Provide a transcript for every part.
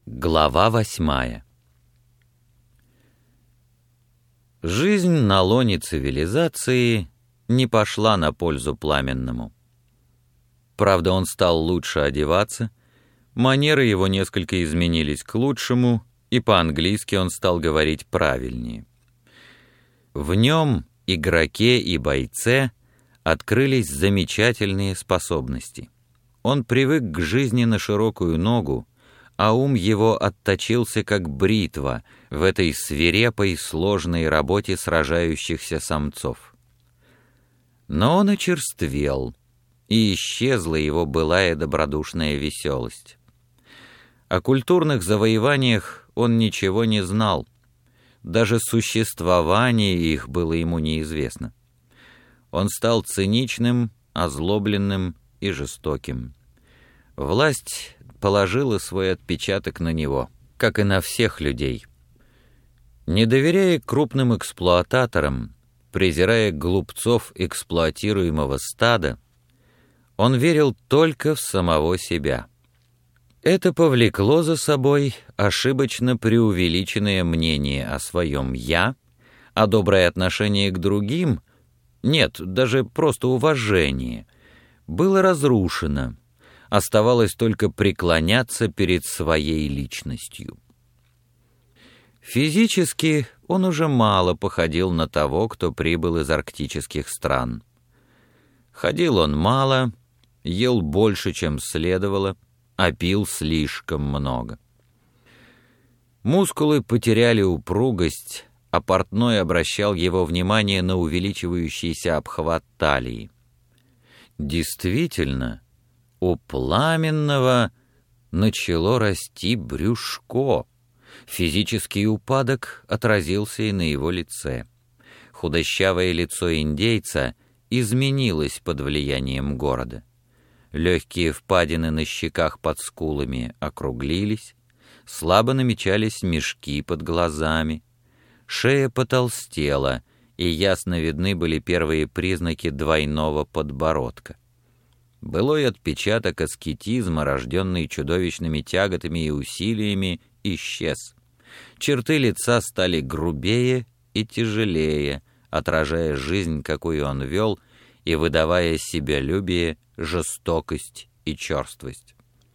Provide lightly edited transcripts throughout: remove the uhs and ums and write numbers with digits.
Глава 8. Жизнь на лоне цивилизации не пошла на пользу Пламенному. Правда, он стал лучше одеваться, манеры его несколько изменились к лучшему, и по-английски он стал говорить правильнее. В нем, игроке и бойце, открылись замечательные способности. Он привык к жизни на широкую ногу, а ум его отточился как бритва в этой свирепой сложной работе сражающихся самцов. Но он очерствел, и исчезла его былая добродушная веселость. О культурных завоеваниях он ничего не знал, даже существование их было ему неизвестно. Он стал циничным, озлобленным и жестоким. Власть положила свой отпечаток на него, как и на всех людей. Не доверяя крупным эксплуататорам, презирая глупцов эксплуатируемого стада, он верил только в самого себя. Это повлекло за собой ошибочно преувеличенное мнение о своем «я», а доброе отношение к другим, нет, даже просто уважение, было разрушено. Оставалось только преклоняться перед своей личностью. Физически он уже мало походил на того, кто прибыл из арктических стран. Ходил он мало, ел больше, чем следовало, а пил слишком много. Мускулы потеряли упругость, а портной обращал его внимание на увеличивающийся обхват талии. Действительно, у Пламенного начало расти брюшко. Физический упадок отразился и на его лице. Худощавое лицо индейца изменилось под влиянием города. Легкие впадины на щеках под скулами округлились, слабо намечались мешки под глазами, шея потолстела, и ясно видны были первые признаки двойного подбородка. Былой отпечаток аскетизма, рожденный чудовищными тяготами и усилиями, исчез. Черты лица стали грубее и тяжелее, отражая жизнь, какую он вел, и выдавая себялюбие, жестокость и черствость.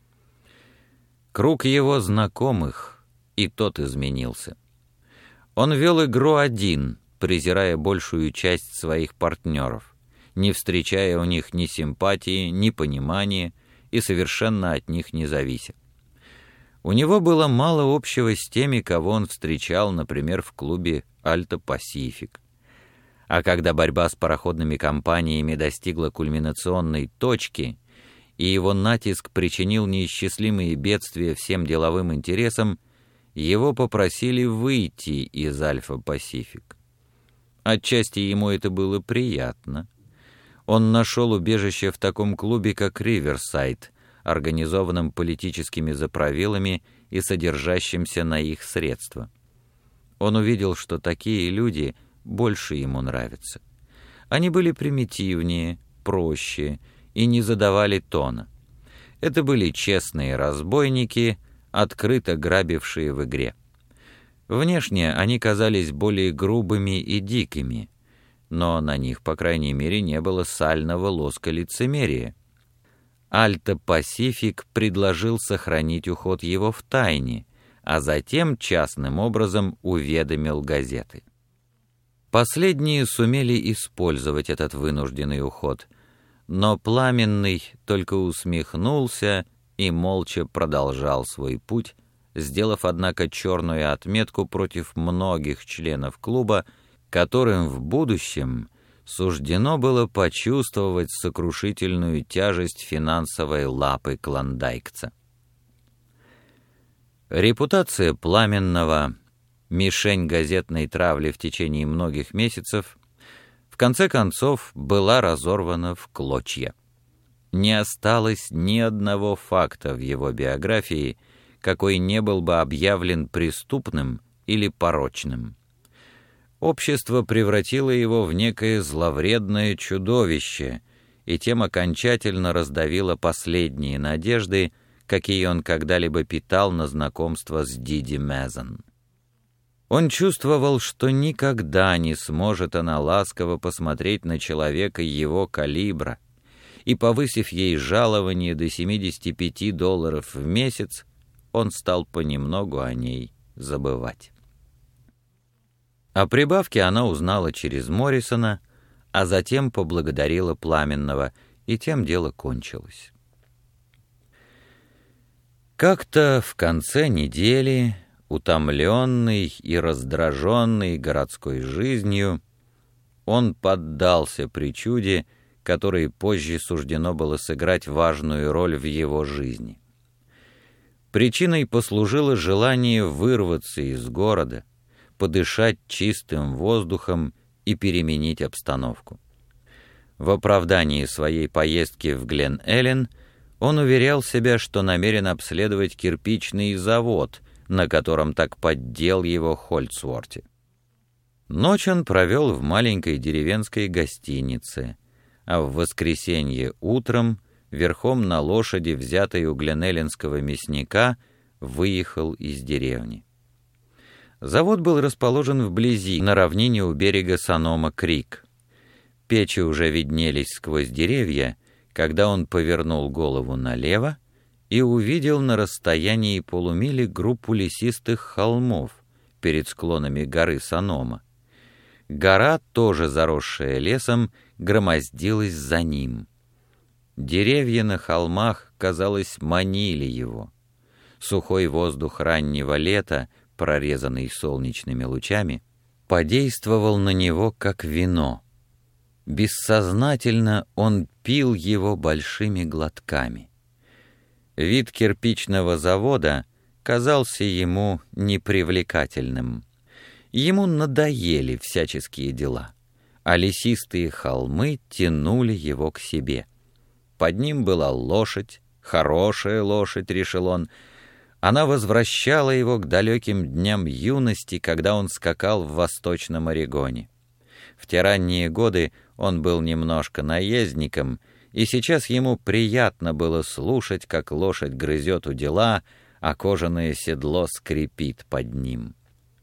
Круг его знакомых, и тот изменился. Он вел игру один, презирая большую часть своих партнеров, не встречая у них ни симпатии, ни понимания и совершенно от них не завися. У него было мало общего с теми, кого он встречал, например, в клубе «Альта Пасифик». А когда борьба с пароходными компаниями достигла кульминационной точки, и его натиск причинил неисчислимые бедствия всем деловым интересам, его попросили выйти из «Альфа Пасифик». Отчасти ему это было приятно. Он нашел убежище в таком клубе, как «Риверсайд», организованном политическими заправилами и содержащимся на их средства. Он увидел, что такие люди больше ему нравятся. Они были примитивнее, проще и не задавали тона. Это были честные разбойники, открыто грабившие в игре. Внешне они казались более грубыми и дикими, но на них, по крайней мере, не было сального лоска лицемерия. Альта Пасифик предложил сохранить уход его в тайне, а затем частным образом уведомил газеты. Последние сумели использовать этот вынужденный уход, но Пламенный только усмехнулся и молча продолжал свой путь, сделав, однако, черную отметку против многих членов клуба, которым в будущем суждено было почувствовать сокрушительную тяжесть финансовой лапы клондайкца. Репутация Пламенного, мишень газетной травли в течение многих месяцев, в конце концов была разорвана в клочья. Не осталось ни одного факта в его биографии, какой не был бы объявлен преступным или порочным. Общество превратило его в некое зловредное чудовище и тем окончательно раздавило последние надежды, какие он когда-либо питал на знакомство с Диди Мезон. Он чувствовал, что никогда не сможет она ласково посмотреть на человека его калибра, и, повысив ей жалование до $75 в месяц, он стал понемногу о ней забывать. О прибавке она узнала через Моррисона, а затем поблагодарила Пламенного, и тем дело кончилось. Как-то в конце недели, утомленный и раздраженный городской жизнью, он поддался причуде, которой позже суждено было сыграть важную роль в его жизни. Причиной послужило желание вырваться из города, подышать чистым воздухом и переменить обстановку. В оправдании своей поездки в Глен-Эллен он уверял себя, что намерен обследовать кирпичный завод, на котором так поддел его Хольцворти. Ночь он провел в маленькой деревенской гостинице, а в воскресенье утром верхом на лошади, взятой у гленеллинского мясника, выехал из деревни. Завод был расположен вблизи, на равнине у берега Санома-Крик. Печи уже виднелись сквозь деревья, когда он повернул голову налево и увидел на расстоянии полумили группу лесистых холмов перед склонами горы Санома. Гора, тоже заросшая лесом, громоздилась за ним. Деревья на холмах, казалось, манили его. Сухой воздух раннего лета, прорезанный солнечными лучами, подействовал на него как вино. Бессознательно он пил его большими глотками. Вид кирпичного завода казался ему непривлекательным. Ему надоели всяческие дела, а лесистые холмы тянули его к себе. Под ним была лошадь, хорошая лошадь, решил он. Она возвращала его к далеким дням юности, когда он скакал в Восточном Орегоне. В те ранние годы он был немножко наездником, и сейчас ему приятно было слушать, как лошадь грызет удила, а кожаное седло скрипит под ним.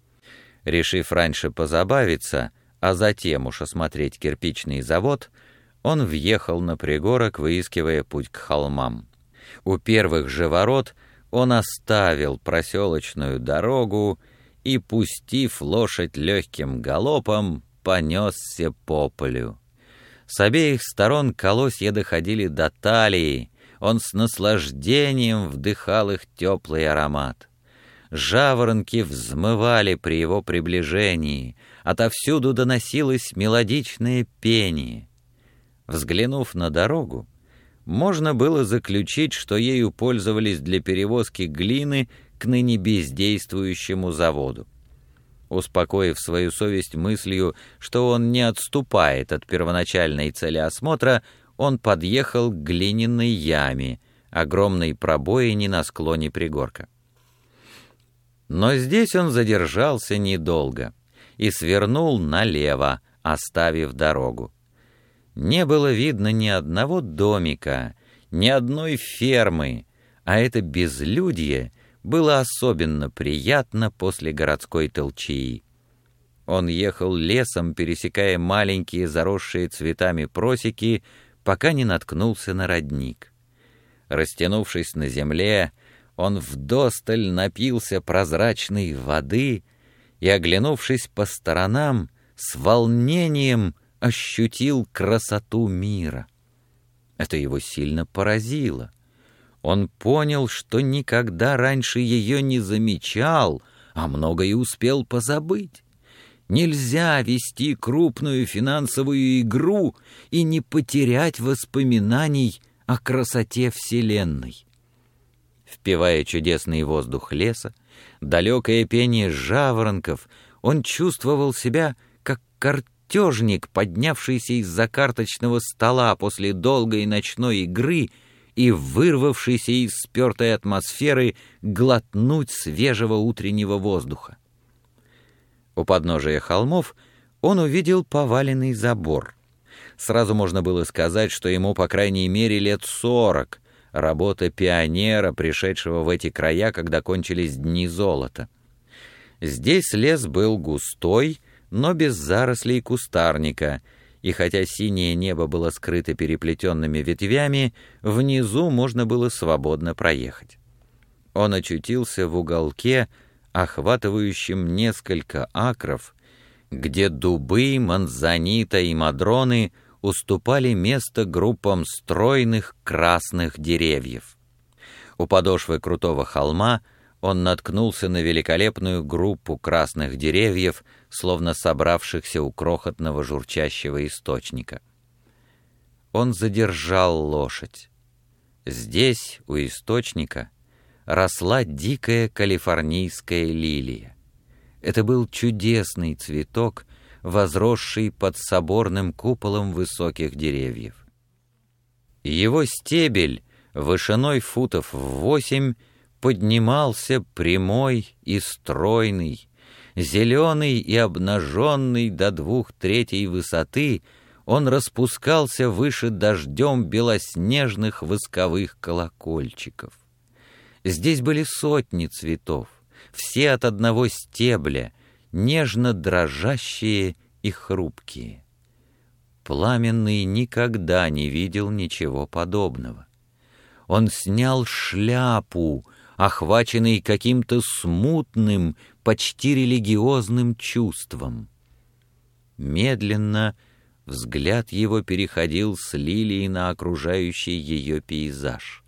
Решив раньше позабавиться, а затем уж осмотреть кирпичный завод, он въехал на пригорок, выискивая путь к холмам. У первых же ворот он оставил проселочную дорогу и, пустив лошадь легким галопом, понесся по полю. С обеих сторон колосья доходили до талии, он с наслаждением вдыхал их теплый аромат. Жаворонки взмывали при его приближении, отовсюду доносилось мелодичное пение. Взглянув на дорогу, можно было заключить, что ею пользовались для перевозки глины к ныне бездействующему заводу. Успокоив свою совесть мыслью, что он не отступает от первоначальной цели осмотра, он подъехал к глиняной яме, огромной пробоине на склоне пригорка. Но здесь он задержался недолго и свернул налево, оставив дорогу. Не было видно ни одного домика, ни одной фермы, а это безлюдье было особенно приятно после городской толчии. Он ехал лесом, пересекая маленькие заросшие цветами просеки, пока не наткнулся на родник. Растянувшись на земле, он вдосталь напился прозрачной воды и, оглянувшись по сторонам, с волнением ощутил красоту мира. Это его сильно поразило. Он понял, что никогда раньше ее не замечал, а многое успел позабыть. Нельзя вести крупную финансовую игру и не потерять воспоминаний о красоте Вселенной. Впивая чудесный воздух леса, далекое пение жаворонков, он чувствовал себя как картежник, поднявшийся из-за карточного стола после долгой ночной игры и вырвавшийся из спертой атмосферы глотнуть свежего утреннего воздуха. У подножия холмов он увидел поваленный забор. Сразу можно было сказать, что ему по крайней мере лет 40, работа пионера, пришедшего в эти края, когда кончились дни золота. Здесь лес был густой, но без зарослей кустарника, и хотя синее небо было скрыто переплетенными ветвями, внизу можно было свободно проехать. Он очутился в уголке, охватывающем несколько акров, где дубы, манзанита и мадроны уступали место группам стройных красных деревьев. У подошвы крутого холма он наткнулся на великолепную группу красных деревьев, словно собравшихся у крохотного журчащего источника. Он задержал лошадь. Здесь, у источника, росла дикая калифорнийская лилия. Это был чудесный цветок, возросший под соборным куполом высоких деревьев. Его стебель, вышиной футов в 8, поднимался прямой и стройный, зеленый и обнаженный до 2/3 высоты, он распускался выше дождем белоснежных восковых колокольчиков. Здесь были сотни цветов, все от одного стебля, нежно дрожащие и хрупкие. Пламенный никогда не видел ничего подобного. Он снял шляпу, охваченный каким-то смутным, почти религиозным чувством. Медленно взгляд его переходил с лилии на окружающий ее пейзаж.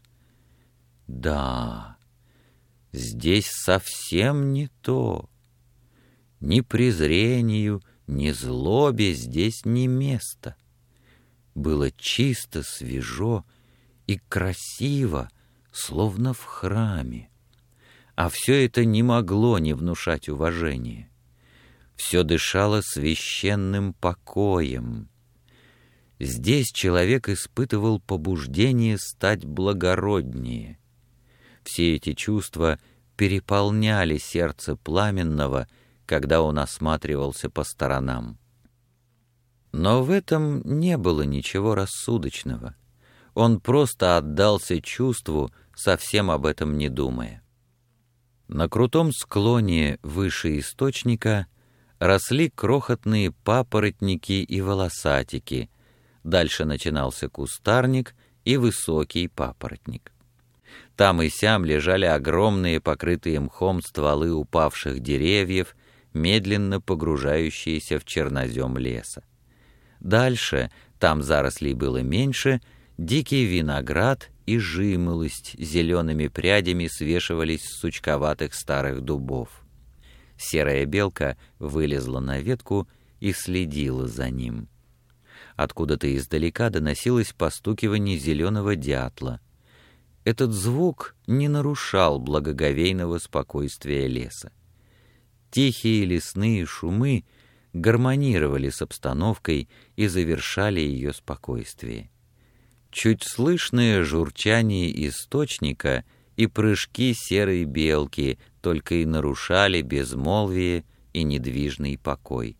Да, здесь совсем не то. Ни презрению, ни злобе здесь не место. Было чисто, свежо и красиво, словно в храме. А все это не могло не внушать уважения. Все дышало священным покоем. Здесь человек испытывал побуждение стать благороднее. Все эти чувства переполняли сердце Пламенного, когда он осматривался по сторонам. Но в этом не было ничего рассудочного. Он просто отдался чувству, совсем об этом не думая. На крутом склоне выше источника росли крохотные папоротники и волосатики, дальше начинался кустарник и высокий папоротник. Там и сям лежали огромные покрытые мхом стволы упавших деревьев, медленно погружающиеся в чернозем леса. Дальше, там зарослей было меньше, дикий виноград и жимолость зелеными прядями свешивались с сучковатых старых дубов. Серая белка вылезла на ветку и следила за ним. Откуда-то издалека доносилось постукивание зеленого дятла. Этот звук не нарушал благоговейного спокойствия леса. Тихие лесные шумы гармонировали с обстановкой и завершали ее спокойствие. Чуть слышное журчание источника и прыжки серой белки только и нарушали безмолвие и недвижный покой.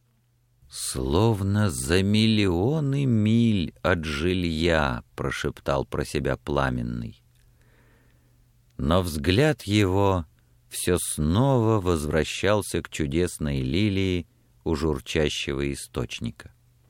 «Словно за миллионы миль от жилья», — прошептал про себя Пламенный. Но взгляд его все снова возвращался к чудесной лилии у журчащего источника.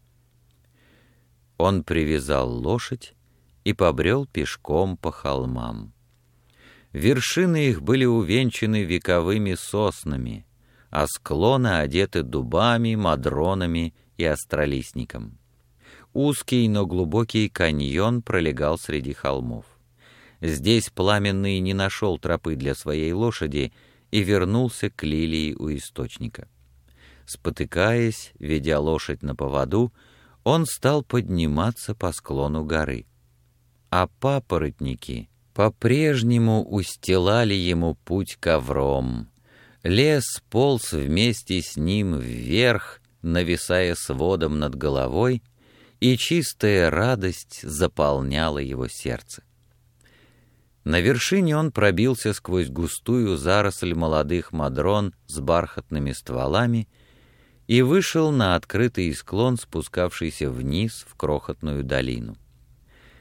Он привязал лошадь и побрел пешком по холмам. Вершины их были увенчаны вековыми соснами, а склоны одеты дубами, мадронами и остролистником. Узкий, но глубокий каньон пролегал среди холмов. Здесь Пламенный не нашел тропы для своей лошади и вернулся к лилии у источника. Спотыкаясь, ведя лошадь на поводу, он стал подниматься по склону горы. А папоротники по-прежнему устилали ему путь ковром. Лес полз вместе с ним вверх, нависая сводом над головой, и чистая радость заполняла его сердце. На вершине он пробился сквозь густую заросль молодых мадрон с бархатными стволами и вышел на открытый склон, спускавшийся вниз в крохотную долину.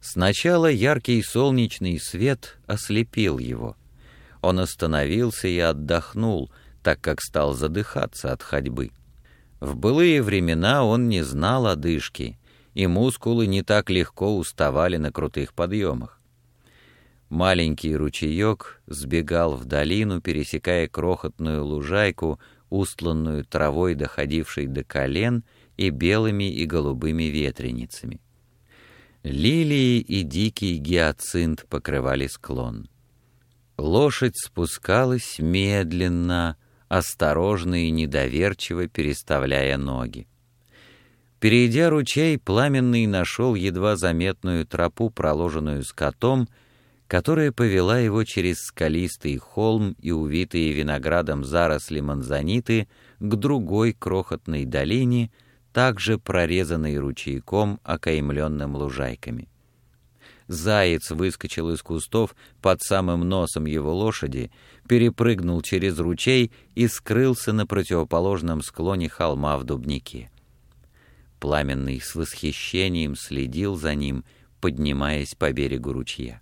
Сначала яркий солнечный свет ослепил его. Он остановился и отдохнул, так как стал задыхаться от ходьбы. В былые времена он не знал одышки, и мускулы не так легко уставали на крутых подъемах. Маленький ручеек сбегал в долину, пересекая крохотную лужайку, устланную травой, доходившей до колен, и белыми и голубыми ветреницами. Лилии и дикий гиацинт покрывали склон. Лошадь спускалась медленно, осторожно и недоверчиво переставляя ноги. Перейдя ручей, Пламенный нашел едва заметную тропу, проложенную скотом, которая повела его через скалистый холм и увитые виноградом заросли манзаниты к другой крохотной долине, также прорезанной ручейком, окаймленным лужайками. Заяц выскочил из кустов под самым носом его лошади, перепрыгнул через ручей и скрылся на противоположном склоне холма в дубнике. Пламенный с восхищением следил за ним, поднимаясь по берегу ручья.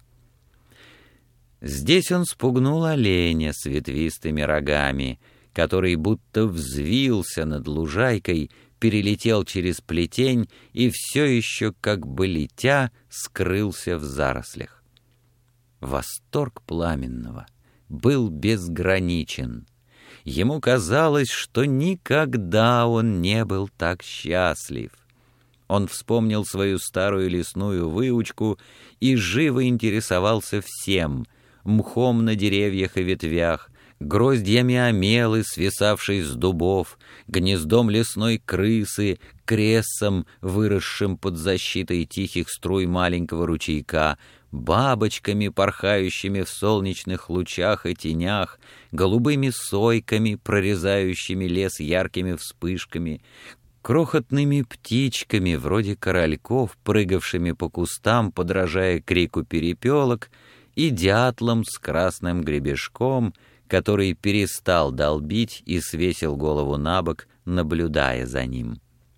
Здесь он спугнул оленя с ветвистыми рогами, который будто взвился над лужайкой, перелетел через плетень и все еще, как бы летя, скрылся в зарослях. Восторг Пламенного был безграничен. Ему казалось, что никогда он не был так счастлив. Он вспомнил свою старую лесную выучку и живо интересовался всем — мхом на деревьях и ветвях, гроздьями омелы, свисавшей с дубов, гнездом лесной крысы, кресом, выросшим под защитой тихих струй маленького ручейка, бабочками, порхающими в солнечных лучах и тенях, голубыми сойками, прорезающими лес яркими вспышками, крохотными птичками, вроде корольков, прыгавшими по кустам, подражая крику перепелок, и дятлом с красным гребешком, который перестал долбить и свесил голову набок, наблюдая за ним.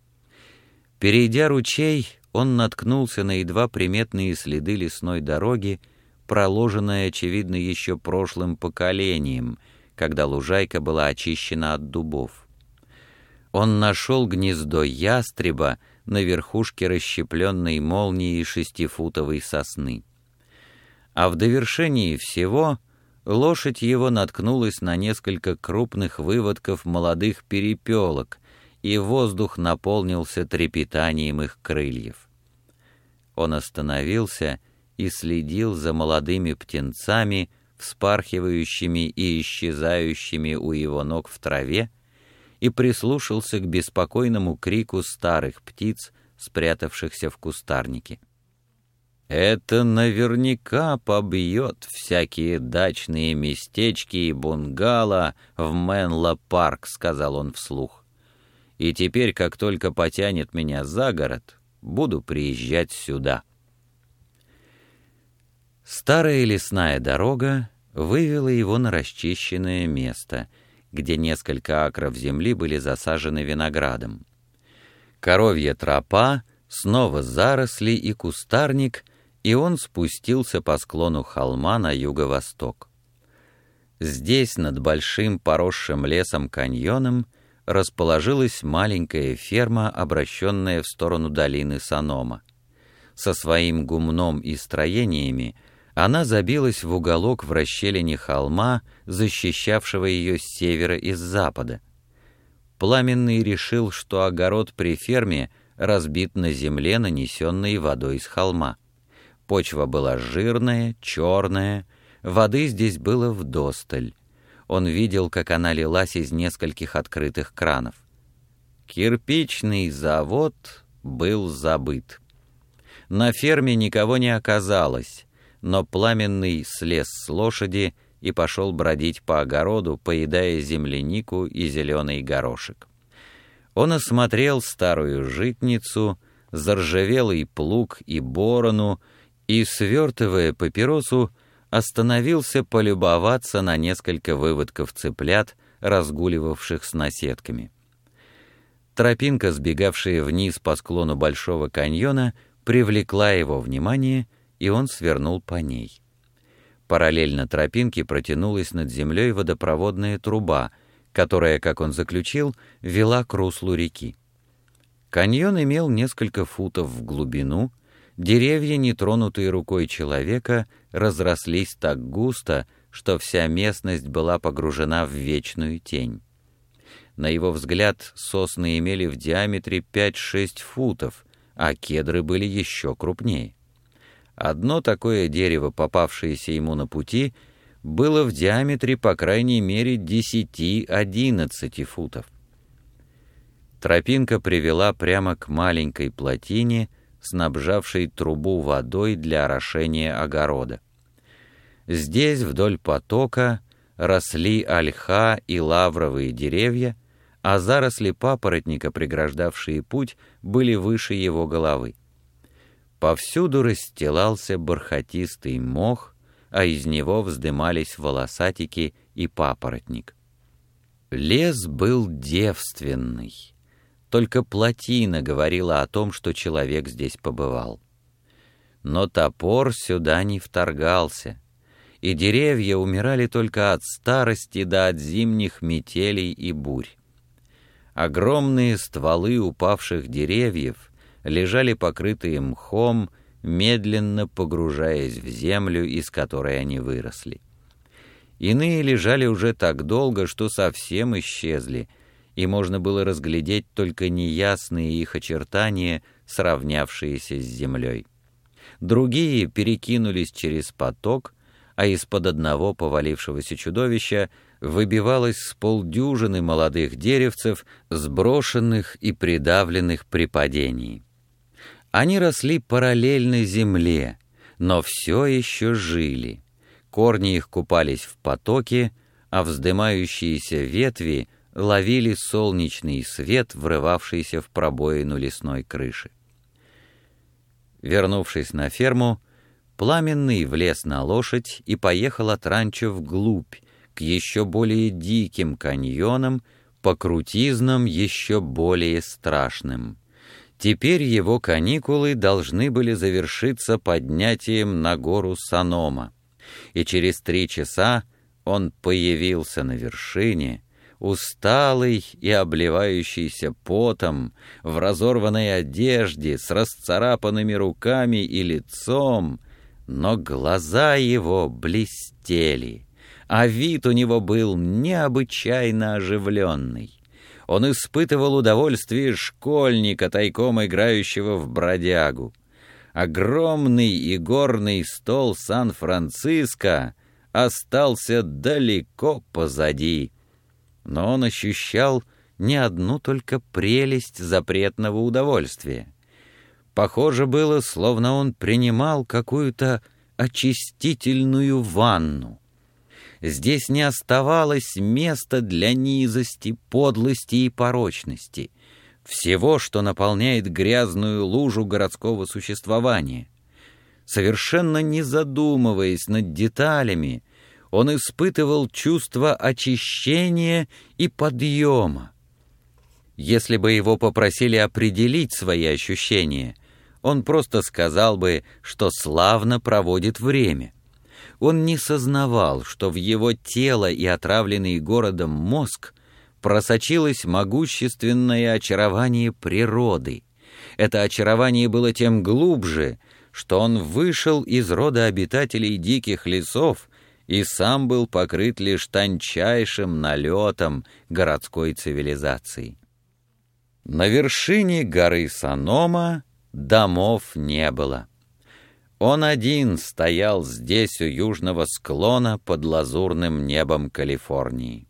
Перейдя ручей, он наткнулся на едва приметные следы лесной дороги, проложенной, очевидно, еще прошлым поколением, когда лужайка была очищена от дубов. Он нашел гнездо ястреба на верхушке расщепленной молнией 6-футовой сосны. А в довершении всего лошадь его наткнулась на несколько крупных выводков молодых перепелок, и воздух наполнился трепетанием их крыльев. Он остановился и следил за молодыми птенцами, вспархивающими и исчезающими у его ног в траве, и прислушался к беспокойному крику старых птиц, спрятавшихся в кустарнике. «Это наверняка побьет всякие дачные местечки и бунгало в Менло-парк», — сказал он вслух. «И теперь, как только потянет меня за город, буду приезжать сюда». Старая лесная дорога вывела его на расчищенное место, где несколько акров земли были засажены виноградом. Коровья тропа, снова заросли и кустарник, и он спустился по склону холма на юго-восток. Здесь, над большим поросшим лесом каньоном, расположилась маленькая ферма, обращенная в сторону долины Санома. Со своим гумном и строениями она забилась в уголок в расщелине холма, защищавшего ее с севера и с запада. Пламенный решил, что огород при ферме разбит на земле, нанесенной водой с холма. Почва была жирная, черная, воды здесь было вдосталь. Он видел, как она лилась из нескольких открытых кранов. Кирпичный завод был забыт. На ферме никого не оказалось, но Пламенный слез с лошади и пошел бродить по огороду, поедая землянику и зеленый горошек. Он осмотрел старую житницу, заржавелый плуг и борону, и, свертывая папиросу, остановился полюбоваться на несколько выводков цыплят, разгуливавших с наседками. Тропинка, сбегавшая вниз по склону Большого каньона, привлекла его внимание — и он свернул по ней. Параллельно тропинке протянулась над землей водопроводная труба, которая, как он заключил, вела к руслу реки. Каньон имел несколько футов в глубину, деревья, нетронутые рукой человека, разрослись так густо, что вся местность была погружена в вечную тень. На его взгляд, сосны имели в диаметре 5-6 футов, а кедры были еще крупнее. Одно такое дерево, попавшееся ему на пути, было в диаметре по крайней мере 10-11 футов. Тропинка привела прямо к маленькой плотине, снабжавшей трубу водой для орошения огорода. Здесь, вдоль потока, росли ольха и лавровые деревья, а заросли папоротника, преграждавшие путь, были выше его головы. Повсюду расстилался бархатистый мох, а из него вздымались волосатики и папоротник. Лес был девственный. Только плотина говорила о том, что человек здесь побывал. Но топор сюда не вторгался, и деревья умирали только от старости да от зимних метелей и бурь. Огромные стволы упавших деревьев лежали покрытые мхом, медленно погружаясь в землю, из которой они выросли. Иные лежали уже так долго, что совсем исчезли, и можно было разглядеть только неясные их очертания, сравнявшиеся с землей. Другие перекинулись через поток, а из-под одного повалившегося чудовища выбивалось с полдюжины молодых деревцев, сброшенных и придавленных при падении. Они росли параллельно земле, но все еще жили. Корни их купались в потоке, а вздымающиеся ветви ловили солнечный свет, врывавшийся в пробоину лесной крыши. Вернувшись на ферму, Пламенный влез на лошадь и поехал от ранчо вглубь, к еще более диким каньонам, по крутизнам еще более страшным. Теперь его каникулы должны были завершиться поднятием на гору Санома, и через 3 часа он появился на вершине, усталый и обливающийся потом, в разорванной одежде, с расцарапанными руками и лицом, но глаза его блестели, а вид у него был необычайно оживленный. Он испытывал удовольствие школьника, тайком играющего в бродягу. Огромный и горный стол Сан-Франциско остался далеко позади, но он ощущал не одну только прелесть запретного удовольствия. Похоже было, словно он принимал какую-то очистительную ванну. Здесь не оставалось места для низости, подлости и порочности, всего, что наполняет грязную лужу городского существования. Совершенно не задумываясь над деталями, он испытывал чувство очищения и подъема. Если бы его попросили определить свои ощущения, он просто сказал бы, что славно проводит время. Он не сознавал, что в его тело и отравленный городом мозг просочилось могущественное очарование природы. Это очарование было тем глубже, что он вышел из рода обитателей диких лесов и сам был покрыт лишь тончайшим налетом городской цивилизации. На вершине горы Санома домов не было. Он один стоял здесь у южного склона под лазурным небом Калифорнии.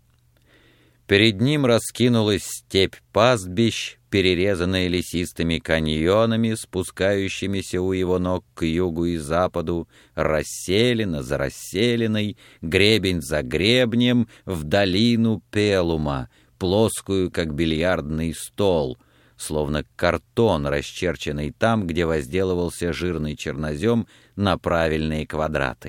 Перед ним раскинулась степь пастбищ, перерезанная лесистыми каньонами, спускающимися у его ног к югу и западу, расселена за расселенной, гребень за гребнем, в долину Пелума, плоскую, как бильярдный стол, словно картон, расчерченный там, где возделывался жирный чернозем на правильные квадраты.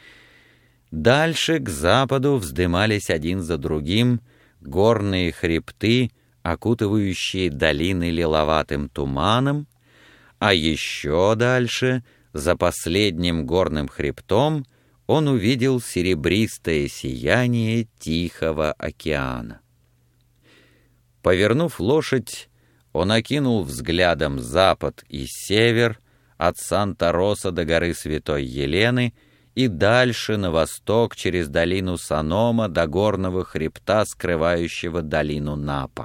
Дальше, к западу, вздымались один за другим горные хребты, окутывающие долины лиловатым туманом, а еще дальше За последним горным хребтом он увидел серебристое сияние Тихого океана. Повернув лошадь, он окинул взглядом запад и север, от Санта-Роса до горы Святой Елены и дальше на восток через долину Санома до горного хребта, скрывающего долину Напа.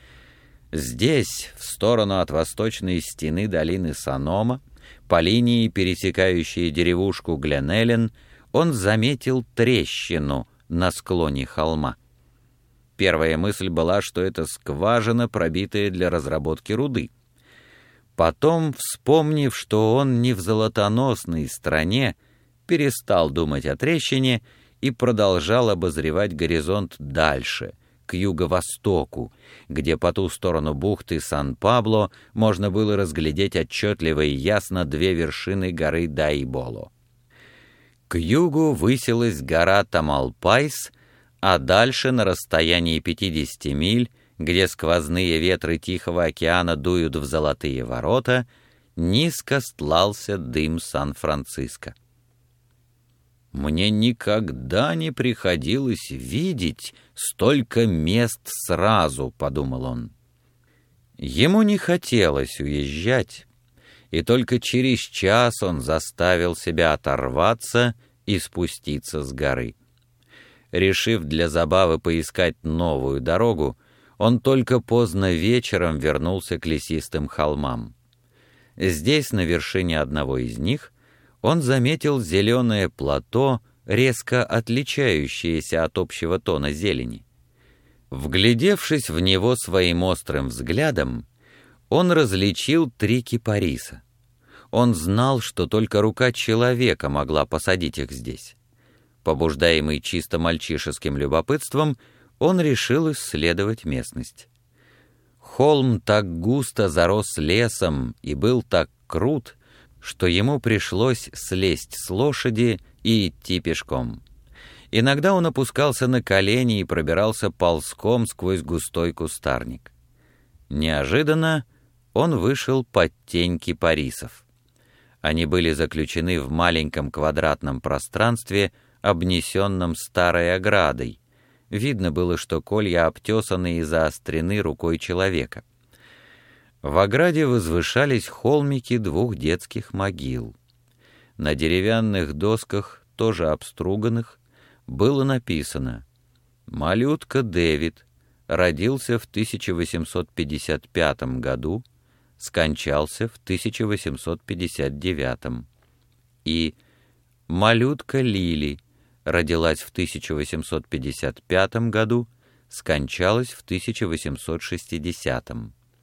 Здесь, в сторону от восточной стены долины Санома, по линии, пересекающей деревушку Гленелен, он заметил трещину на склоне холма. Первая мысль была, что это скважина, пробитая для разработки руды. Потом, вспомнив, что он не в золотоносной стране, перестал думать о трещине и продолжал обозревать горизонт дальше, к юго-востоку, где по ту сторону бухты Сан-Пабло можно было разглядеть отчетливо и ясно две вершины горы Дайболо. К югу высилась гора Тамалпайс, а дальше, на расстоянии 50 миль, где сквозные ветры Тихого океана дуют в золотые ворота, низко стлался дым Сан-Франциско. «Мне никогда не приходилось видеть столько мест сразу», — подумал он. Ему не хотелось уезжать, и только через час он заставил себя оторваться и спуститься с горы. Решив для забавы поискать новую дорогу, он только поздно вечером вернулся к лесистым холмам. Здесь, на вершине одного из них, он заметил зеленое плато, резко отличающееся от общего тона зелени. Вглядевшись в него своим острым взглядом, он различил 3 кипариса. Он знал, что только рука человека могла посадить их здесь. Побуждаемый чисто мальчишеским любопытством, он решил исследовать местность. Холм так густо зарос лесом и был так крут, что ему пришлось слезть с лошади и идти пешком. Иногда он опускался на колени и пробирался ползком сквозь густой кустарник. Неожиданно он вышел под тень кипарисов. Они были заключены в маленьком квадратном пространстве, обнесенном старой оградой. Видно было, что колья обтесаны и заострены рукой человека. В ограде возвышались холмики 2 детских могил. На деревянных досках, тоже обструганных, было написано: «Малютка Дэвид родился в 1855 году, скончался в 1859. И малютка Лили родилась в 1855 году, скончалась в 1860.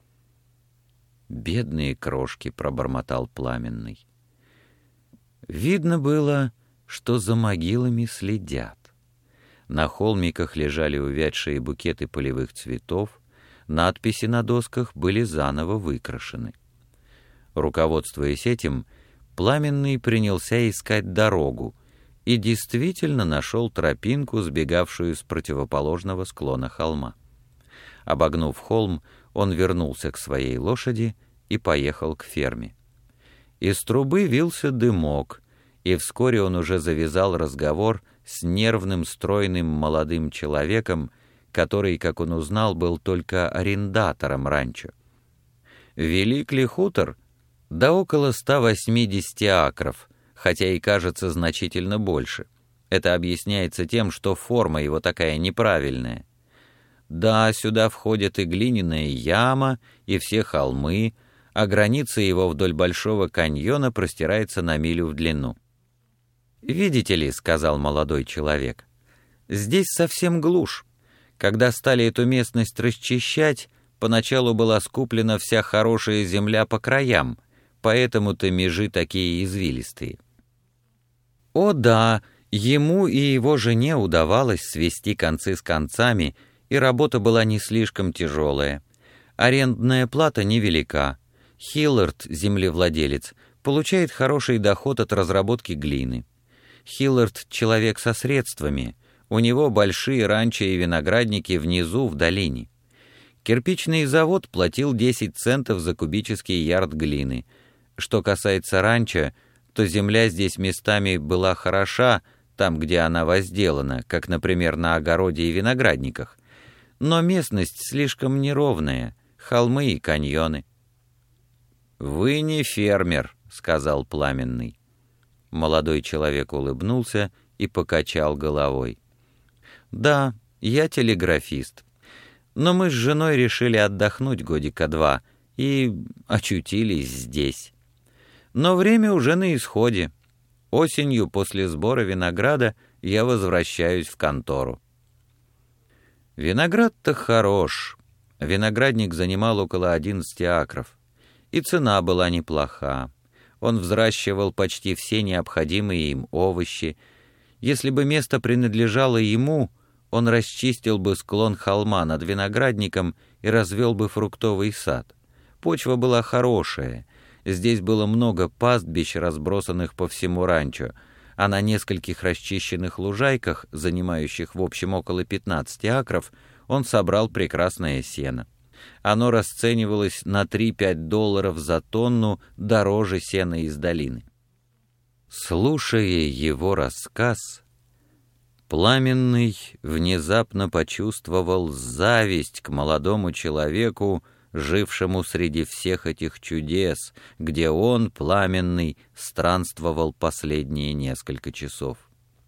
«Бедные крошки», — пробормотал Пламенный. Видно было, что за могилами следят. На холмиках лежали увядшие букеты полевых цветов, надписи на досках были заново выкрашены. Руководствуясь этим, Пламенный принялся искать дорогу и действительно нашел тропинку, сбегавшую с противоположного склона холма. Обогнув холм, он вернулся к своей лошади и поехал к ферме. Из трубы вился дымок, и вскоре он уже завязал разговор с нервным, стройным молодым человеком, который, как он узнал, был только арендатором ранчо. Велик ли хутор? Да около 180 акров, хотя и кажется значительно больше. Это объясняется тем, что форма его такая неправильная. Да, сюда входит и глиняная яма, и все холмы, а граница его вдоль Большого каньона простирается на милю в длину. «Видите ли, — сказал молодой человек, — здесь совсем глушь. Когда стали эту местность расчищать, поначалу была скуплена вся хорошая земля по краям, поэтому-то межи такие извилистые». О да, ему и его жене удавалось свести концы с концами, и работа была не слишком тяжелая. Арендная плата невелика. Хиллард, землевладелец, получает хороший доход от разработки глины. Хиллард — человек со средствами, у него большие ранчо и виноградники внизу в долине. Кирпичный завод платил 10 центов за кубический ярд глины. Что касается ранчо, что земля здесь местами была хороша, там, где она возделана, как, например, на огороде и виноградниках, но местность слишком неровная, холмы и каньоны. «Вы не фермер», — сказал Пламенный. Молодой человек улыбнулся и покачал головой. «Да, я телеграфист. Но мы с женой решили отдохнуть годика 2 и очутились здесь. Но время уже на исходе. Осенью после сбора винограда я возвращаюсь в контору». Виноград-то хорош. Виноградник занимал около 11 акров. И цена была неплоха. Он взращивал почти все необходимые им овощи. Если бы место принадлежало ему, он расчистил бы склон холма над виноградником и развел бы фруктовый сад. Почва была хорошая. Здесь было много пастбищ, разбросанных по всему ранчо, а на нескольких расчищенных лужайках, занимающих в общем около 15 акров, он собрал прекрасное сено. Оно расценивалось на $3-5 за тонну дороже сена из долины. Слушая его рассказ, Пламенный внезапно почувствовал зависть к молодому человеку, жившему среди всех этих чудес, где он, Пламенный, странствовал последние несколько часов.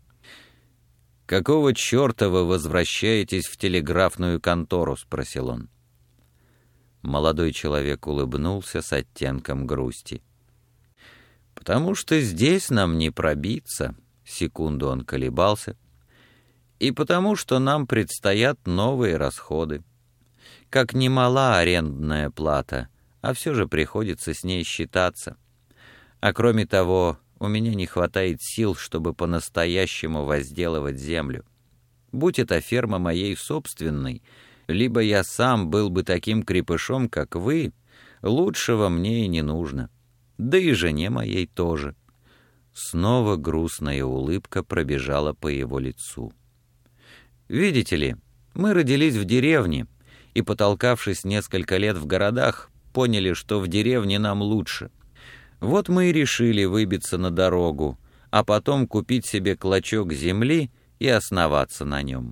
«Какого черта вы возвращаетесь в телеграфную контору?» — спросил он. Молодой человек улыбнулся с оттенком грусти. «Потому что здесь нам не пробиться», — секунду он колебался, «и потому что нам предстоят новые расходы. Как ни мала арендная плата, а все же приходится с ней считаться. А кроме того, у меня не хватает сил, чтобы по-настоящему возделывать землю. Будь это ферма моей собственной, либо я сам был бы таким крепышом, как вы, лучшего мне и не нужно. Да и жене моей тоже». Снова грустная улыбка пробежала по его лицу. «Видите ли, мы родились в деревне, и, потолкавшись несколько лет в городах, поняли, что в деревне нам лучше. Вот мы и решили выбиться на дорогу, а потом купить себе клочок земли и основаться на нем».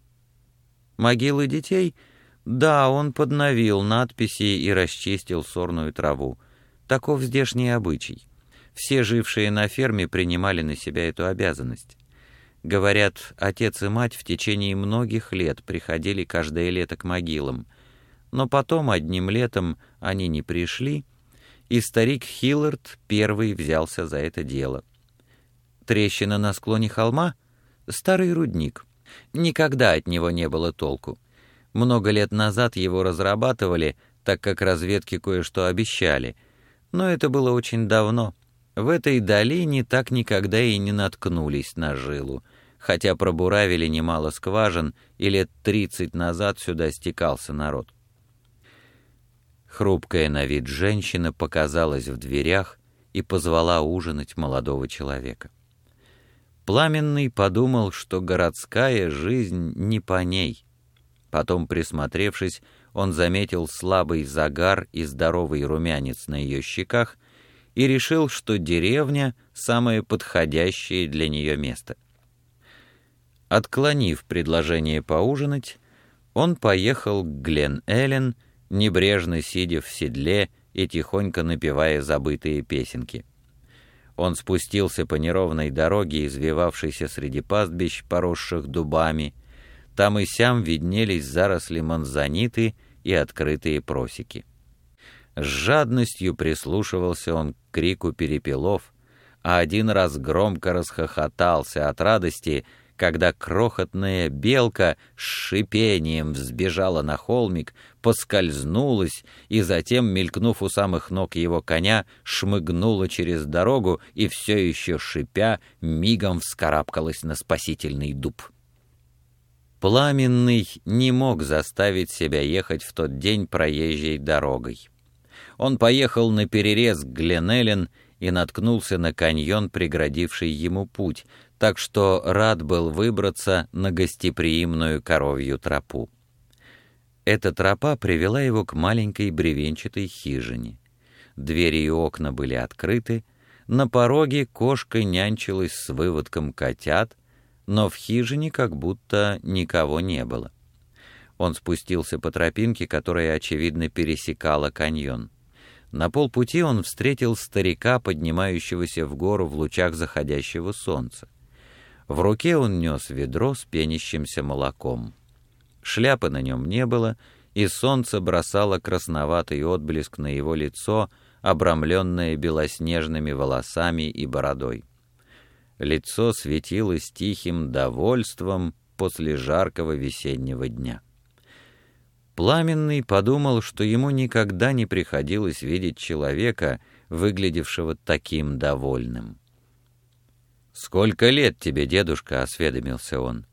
Могилы детей? Да, он подновил надписи и расчистил сорную траву. Таков здешний обычай. Все жившие на ферме принимали на себя эту обязанность. Говорят, отец и мать в течение многих лет приходили каждое лето к могилам, но потом одним летом они не пришли, и старик Хиллард первый взялся за это дело. Трещина на склоне холма — старый рудник. Никогда от него не было толку. Много лет назад его разрабатывали, так как разведке кое-что обещали, но это было очень давно. В этой долине так никогда и не наткнулись на жилу, хотя пробуравили немало скважин, и лет 30 назад сюда стекался народ. Хрупкая на вид женщина показалась в дверях и позвала ужинать молодого человека. Пламенный подумал, что городская жизнь не по ней. Потом, присмотревшись, он заметил слабый загар и здоровый румянец на ее щеках и решил, что деревня — самое подходящее для нее место. Отклонив предложение поужинать, он поехал к Глен-Эллен, небрежно сидя в седле и тихонько напевая забытые песенки. Он спустился по неровной дороге, извивавшейся среди пастбищ, поросших дубами. Там и сям виднелись заросли манзаниты и открытые просеки. С жадностью прислушивался он к крику перепелов, а один раз громко расхохотался от радости, когда крохотная белка с шипением взбежала на холмик, поскользнулась и затем, мелькнув у самых ног его коня, шмыгнула через дорогу и все еще шипя мигом вскарабкалась на спасительный дуб. Пламенный не мог заставить себя ехать в тот день проезжей дорогой. Он поехал наперерез к Глен-Эллен и наткнулся на каньон, преградивший ему путь, так что рад был выбраться на гостеприимную коровью тропу. Эта тропа привела его к маленькой бревенчатой хижине. Двери и окна были открыты, На пороге кошка нянчилась с выводком котят, но в хижине как будто никого не было. Он спустился по тропинке, которая, очевидно, пересекала каньон. На полпути он встретил старика, поднимающегося в гору в лучах заходящего солнца. В руке он нес ведро с пенящимся молоком. Шляпы на нем не было, и солнце бросало красноватый отблеск на его лицо, обрамленное белоснежными волосами и бородой. Лицо светилось тихим довольством после жаркого весеннего дня. Пламенный подумал, что ему никогда не приходилось видеть человека, выглядевшего таким довольным. «Сколько лет тебе, дедушка?» — осведомился он.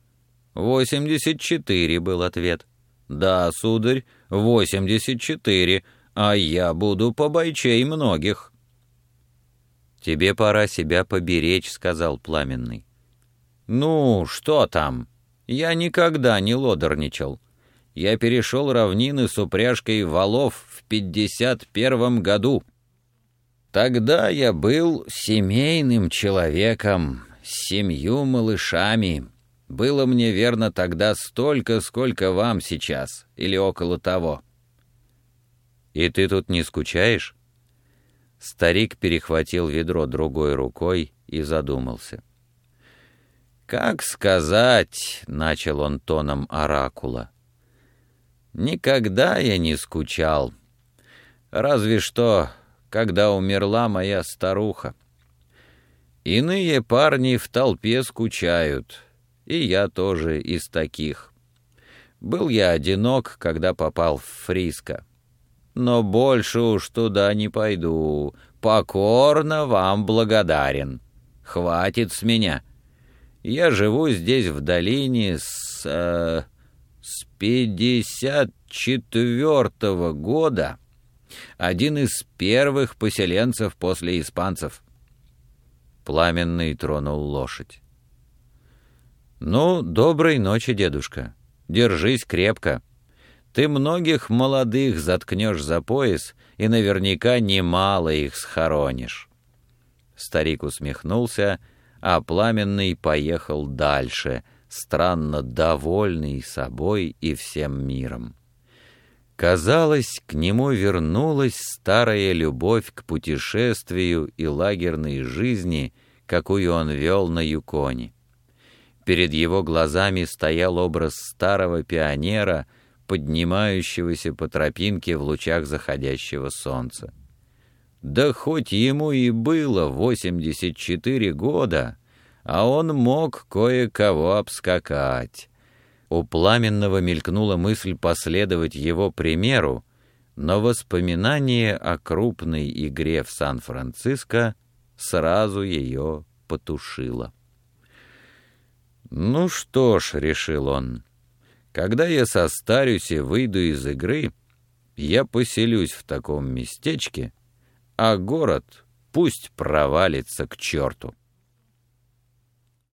84 был ответ. «Да, сударь, 84, а я буду побойчей многих». «Тебе пора себя поберечь», — сказал Пламенный. «Ну, что там? Я никогда не лодорничал. Я перешел равнины с упряжкой валов в 51 году. Тогда я был семейным человеком, с 7 малышами. Было мне, верно, тогда столько, сколько вам сейчас, или около того». «И ты тут не скучаешь?» Старик перехватил ведро другой рукой и задумался. «Как сказать?» — начал он тоном оракула. «Никогда я не скучал. Разве что, когда умерла моя старуха. Иные парни в толпе скучают, и я тоже из таких. Был я одинок, когда попал в Фриско. Но больше уж туда не пойду. Покорно вам благодарен. Хватит с меня. Я живу здесь в долине с 54-го года. Один из первых поселенцев после испанцев». Пламенный тронул лошадь. «Ну, доброй ночи, дедушка. Держись крепко. Ты многих молодых заткнешь за пояс, и наверняка немало их схоронишь». Старик усмехнулся, а Пламенный поехал дальше, странно довольный собой и всем миром. Казалось, к нему вернулась старая любовь к путешествию и лагерной жизни, какую он вел на Юконе. Перед его глазами стоял образ старого пионера, поднимающегося по тропинке в лучах заходящего солнца. Да хоть ему и было 84 года, а он мог кое-кого обскакать. У Пламенного мелькнула мысль последовать его примеру, но воспоминание о крупной игре в Сан-Франциско сразу ее потушило. «Ну что ж», — решил он, — «когда я состарюсь и выйду из игры, я поселюсь в таком местечке, а город пусть провалится к черту».